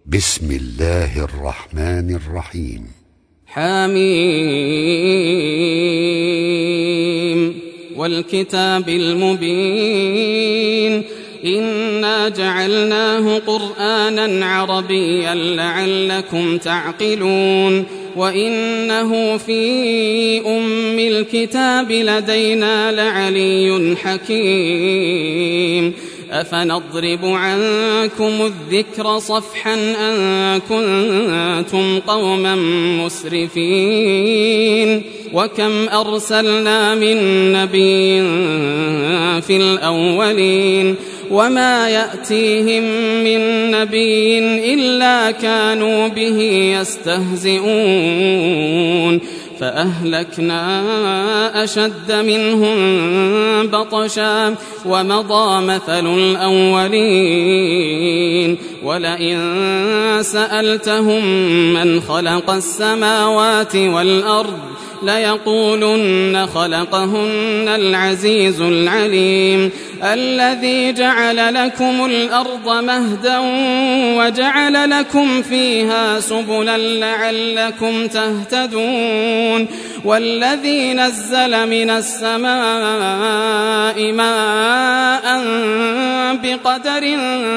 بسم الله الرحمن الرحيم. حميم والكتاب المبين إنا جعلناه قرآنا عربيا لعلكم تعقلون وإنه في أم الكتاب لدينا لعلي حكيم أفنضرب عنكم الذكر صفحا أن كنتم قوما مسرفين وكم أرسلنا من نبي في الأولين وما يأتيهم من نبي إلا كانوا به يستهزئون فأهلكنا أشد منهم بطشا ومضى مثل الأولين ولئن سألتهم من خلق السماوات والأرض ليقولن خلقهن العزيز العليم الذي جعل لكم الأرض مهدا وجعل لكم فيها سبلا لعلكم تهتدون والذي نزل من السماء ماء بقدر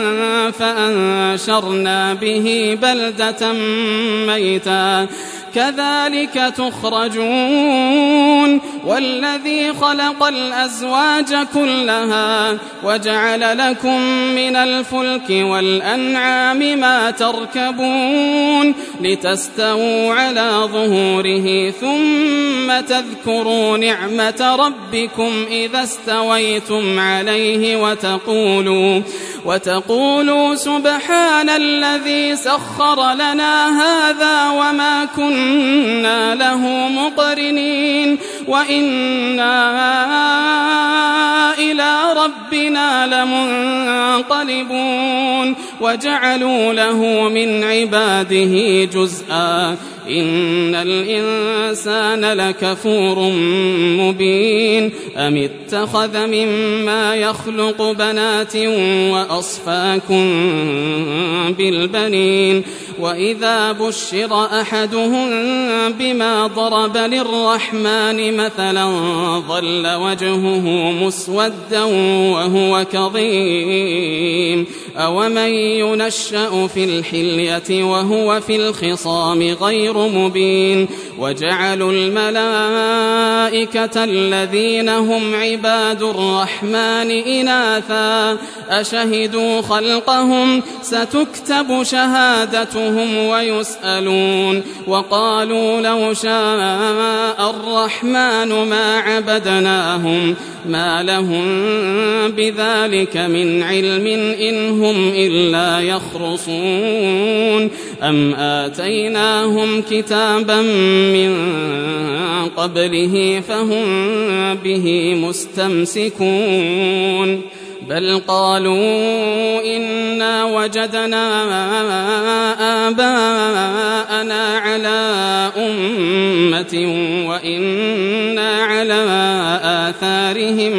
فأنشرنا به بلدة ميتا كذلك تخرجون والذي خلق الأزواج كلها وجعل لكم من الفلك والأنعام ما تركبون لتستووا على ظهوره ثم تذكروا نعمة ربكم إذا استويتم عليه وتقولوا سبحان الذي سخر لنا هذا وما كنا له مقرنين وإنا إلى ربنا لمنقلبون وجعلوا له من عباده جزءا إن الإنسان لكفور مبين أم اتخذ مما يخلق بنات وأصفاكم بالبنين وإذا بشر أحدهم بما ضرب للرحمن مثلا ظل وجهه مسودا وهو كظيم أومن ينشأ في الحلية وهو في الخصام غير مبين وجعلوا الملائكة الذين هم عباد الرحمن إناثا أشهدوا خلقهم ستكتب شهادتهم ويسألون وقالوا لو شاء الرحمن ما عبدناهم ما لهم بذلك من علم إن هم إلا يخرصون أم آتيناهم كتابا من قبله فهم به مستمسكون بل قالوا إنا وجدنا آباءنا على أمة وإنا على آثارهم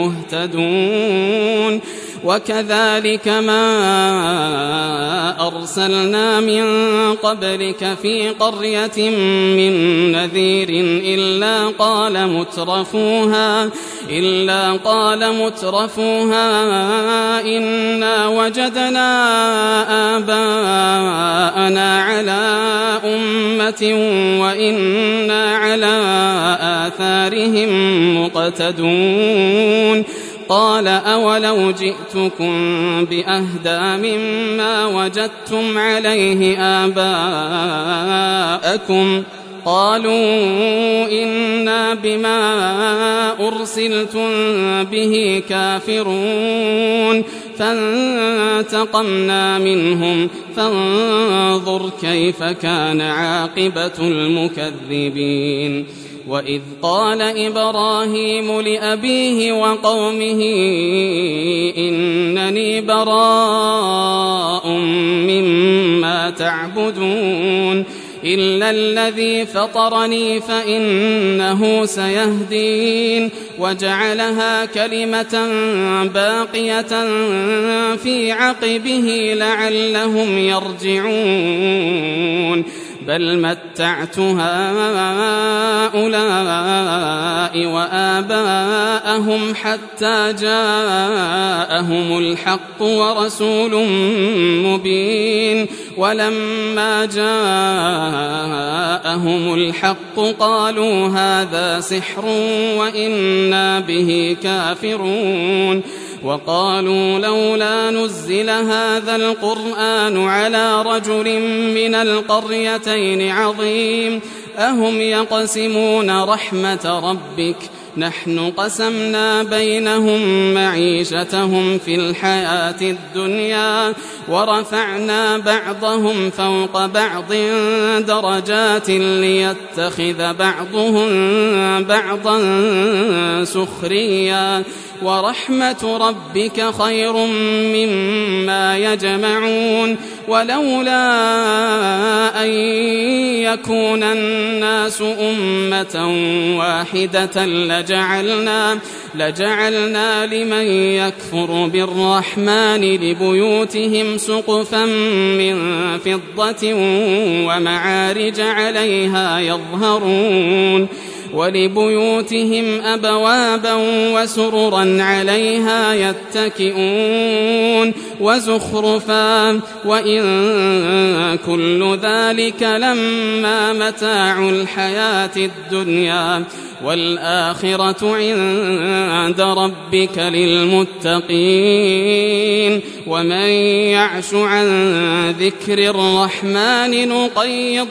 مهتدون وكذلك ما أرسلنا من قبلك في قرية من نذير إلا قال مترفوها إنا وجدنا آباءنا على أمة وإنا على آثارهم مقتدون قال أولو جئتكم بأهدى مما وجدتم عليه آباءكم قالوا إنا بما أرسلتم به كافرون فانتقمنا منهم فانظر كيف كان عاقبة المكذبين وإذ قال إبراهيم لأبيه وقومه إنني براء مما تعبدون إلا الذي فطرني فإنه سيهدين وجعلها كلمة باقية في عقبه لعلهم يرجعون بل متعت هؤلاء وآباءهم حتى جاءهم الحق ورسول مبين ولما جاءهم الحق قالوا هذا سحر وإنا به كافرون وقالوا لولا نزل هذا القرآن على رجل من القريتين عظيم أهم يقسمون رحمة ربك نحن قسمنا بينهم معيشتهم في الحياة الدنيا ورفعنا بعضهم فوق بعض درجات ليتخذ بعضهم بعضا سخريا ورحمة ربك خير مما يجمعون ولولا أن يكون الناس أمة واحدة لجعلنا لمن يكفر بالرحمن لبيوتهم سقفا من فضة ومعارج عليها يظهرون ولبيوتهم أبوابا وسررا عليها يتكئون وزخرفا وإن كل ذلك لما متاع الحياة الدنيا والآخرة عند ربك للمتقين ومن يعش عن ذكر الرحمن نقيض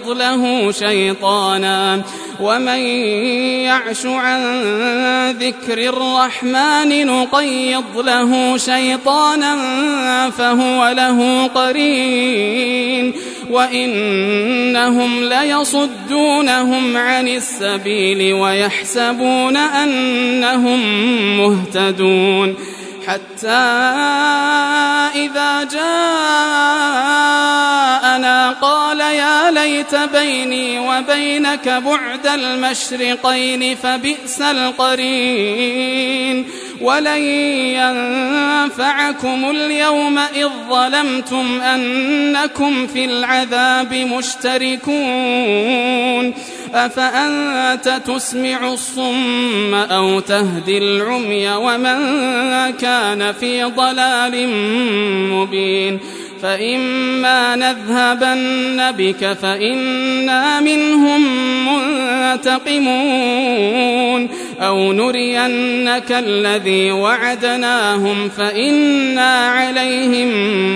له شيطانا فهو له قرين وإنهم ليصدونهم عن السبيل ويحسبون أنهم مهتدون حتى إذا جاءنا قال يا ليت بيني وبينك بعد المشرقين فبئس القرين ولن ينفعكم اليوم إذ ظلمتم أنكم في العذاب مشتركون أفأنت تسمع الصم أو تهدي العمي ومن كان في ضلال مبين فإما نذهبن بك فإنا منهم منتقمون أو نرينك الذي وعدناهم فإنا عليهم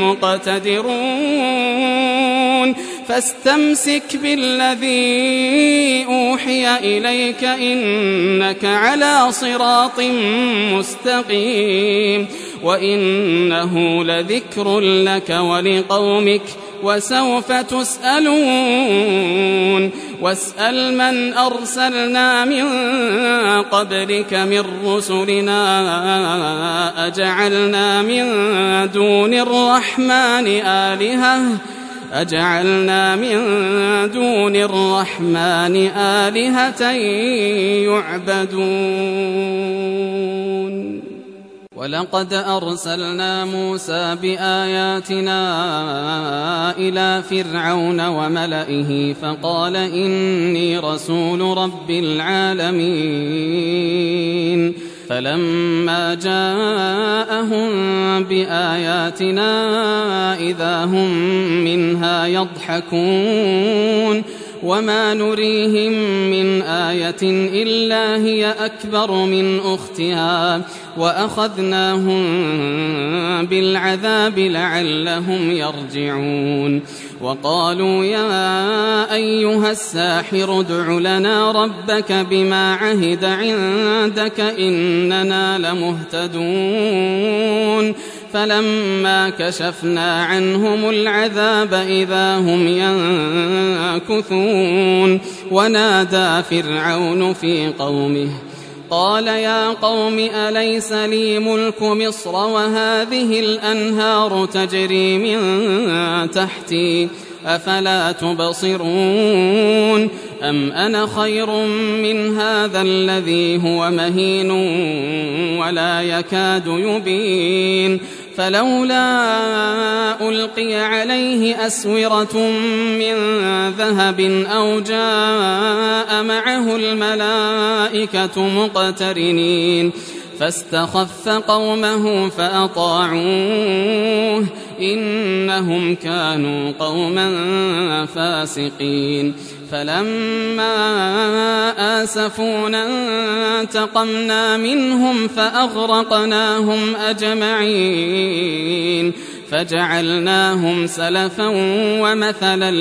مقتدرون فاستمسك بالذي أوحي إليك إنك على صراط مستقيم وإنه لذكر لك ولقومك وسوف تسألون واسأل من أرسلنا من قبلك من رسلنا أجعلنا من دون الرحمن آلهة يعبدون ولقد أرسلنا موسى بآياتنا إلى فرعون وملئه فقال إني رسول رب العالمين فلما جاءهم بآياتنا إذا هم منها يضحكون وما نريهم من آية إلا هي أكبر من أختها وأخذناهم بالعذاب لعلهم يرجعون وقالوا يا أيها الساحر ادع لنا ربك بما عهد عندك إننا لمهتدون فلما كشفنا عنهم العذاب إذا هم ينكثون ونادى فرعون في قومه قال يا قوم أليس لي ملك مصر وهذه الأنهار تجري من تحتي أفلا تبصرون أم أنا خير من هذا الذي هو مهين ولا يكاد يبين فلولا ألقي عليه أسورة من ذهب أو جاء معه الملائكة مقترنين فاستخف قومه فأطاعوه إنهم كانوا قوما فاسقين فلما آسفونا انتقمنا منهم فأغرقناهم أجمعين فجعلناهم سلفا ومثلا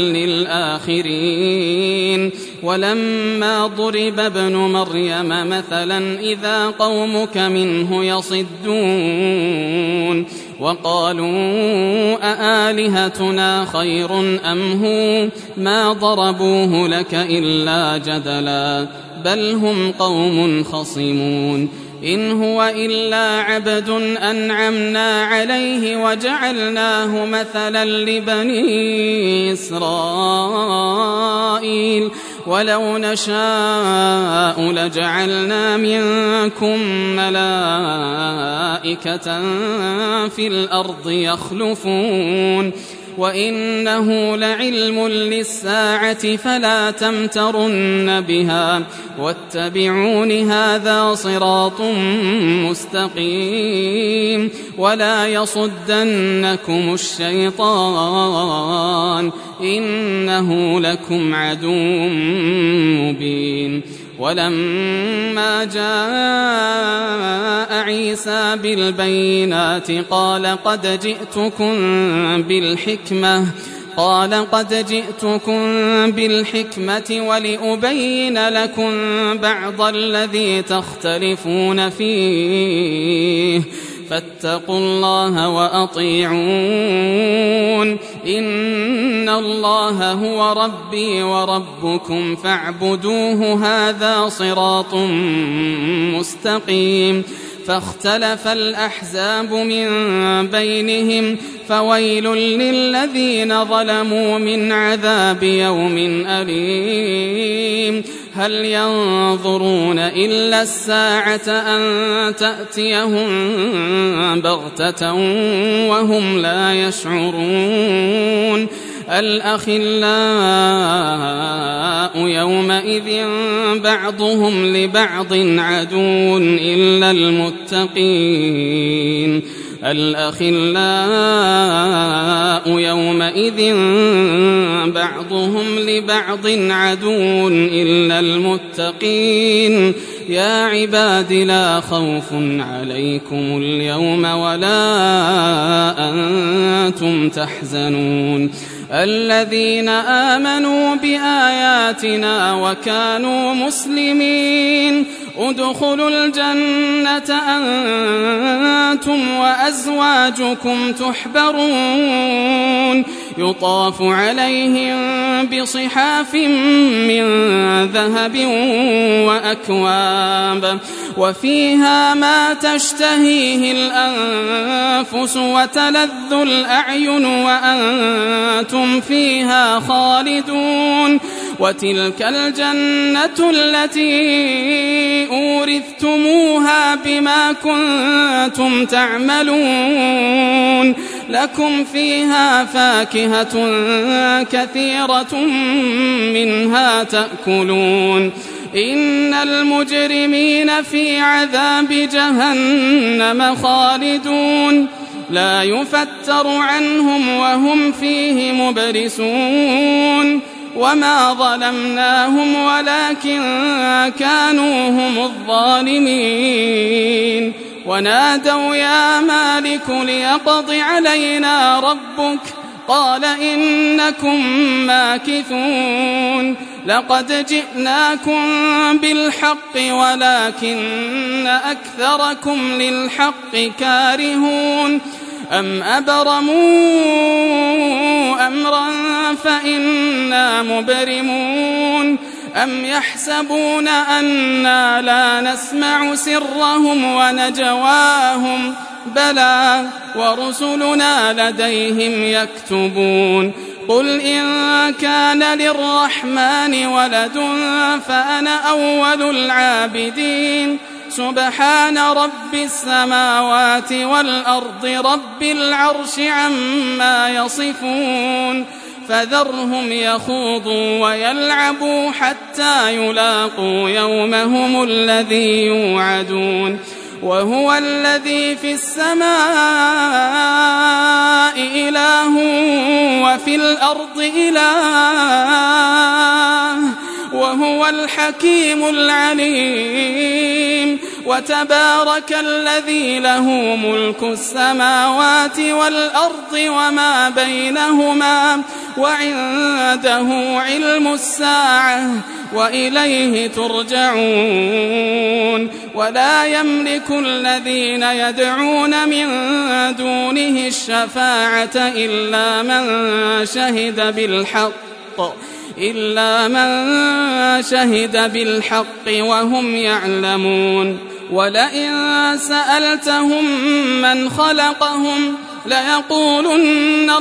للآخرين ولما ضرب ابن مريم مثلا إذا قومك منه يصدون وقالوا أآلهتنا خير أم هو ما ضربوه لك إلا جدلا بل هم قوم خصمون إن هو إلا عبد أنعمنا عليه وجعلناه مثلا لبني إسرائيل ولو نشاء لجعلنا منكم ملائكة في الأرض يخلفون وإنه لعلم للساعة فلا تمترن بها واتبعون هذا صراط مستقيم ولا يصدنكم الشيطان إنه لكم عدو مبين ولما جاء عيسى بالبينات قال قد جئتكم بالحكمة ولأبين لكم بعض الذي تختلفون فيه فاتقوا الله وأطيعون إن الله هو ربي وربكم فاعبدوه هذا صراط مستقيم فاختلف الأحزاب من بينهم فويل للذين ظلموا من عذاب يوم أليم هل ينظرون إلا الساعة أن تأتيهم بغتة وهم لا يشعرون الأخلاء يومئذ بعضهم لبعض عدو إلا المتقين الأخلاء يومئذ بعضهم لبعض عدو إلا المتقين يا عباد لا خوف عليكم اليوم ولا أنتم تحزنون الذين آمنوا بآياتنا وكانوا مسلمين ادخلوا الجنة أنتم وأزواجكم تحبرون يطاف عليهم بصحاف من ذهب وأكواب وفيها ما تشتهيه الأنفس وتلذ الأعين وأنتم فيها خالدون وتلك الجنة التي أورثتموها بما كنتم تعملون لكم فيها فاكهة كثيرة منها تأكلون إن المجرمين في عذاب جهنم خالدون لا يفتر عنهم وهم فيه مبلسون وما ظلمناهم ولكن كانوا هم الظالمين ونادوا يا مالك ليقض علينا ربك قال إنكم ماكثون لقد جئناكم بالحق ولكن أكثركم للحق كارهون أم أبرموا أمرا فإنا مبرمون أم يحسبون أنا لا نسمع سرهم ونجواهم بلى ورسلنا لديهم يكتبون قل إن كان للرحمن ولد فأنا أول العابدين سبحان رب السماوات والأرض رب العرش عما يصفون فذرهم يخوضوا ويلعبوا حتى يلاقوا يومهم الذي يوعدون وهو الذي في السماء إله وفي الأرض إله وهو الحكيم العليم وتبارك الذي له ملك السماوات والأرض وما بينهما وعنده علم الساعة وإليه ترجعون ولا يملك الذين يدعون من دونه الشفاعة إلا من شهد بالحق وهم يعلمون ولئن سألتهم من خلقهم ليقولن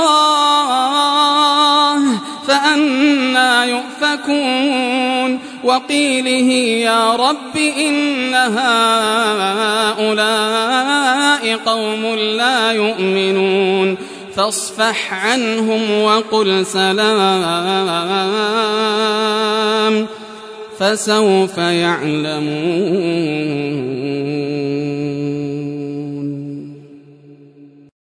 الله فأنى يؤفكون وقيله يا رب إن هؤلاء قوم لا يؤمنون فاصفح عنهم وقل سلام فسوف يعلمون.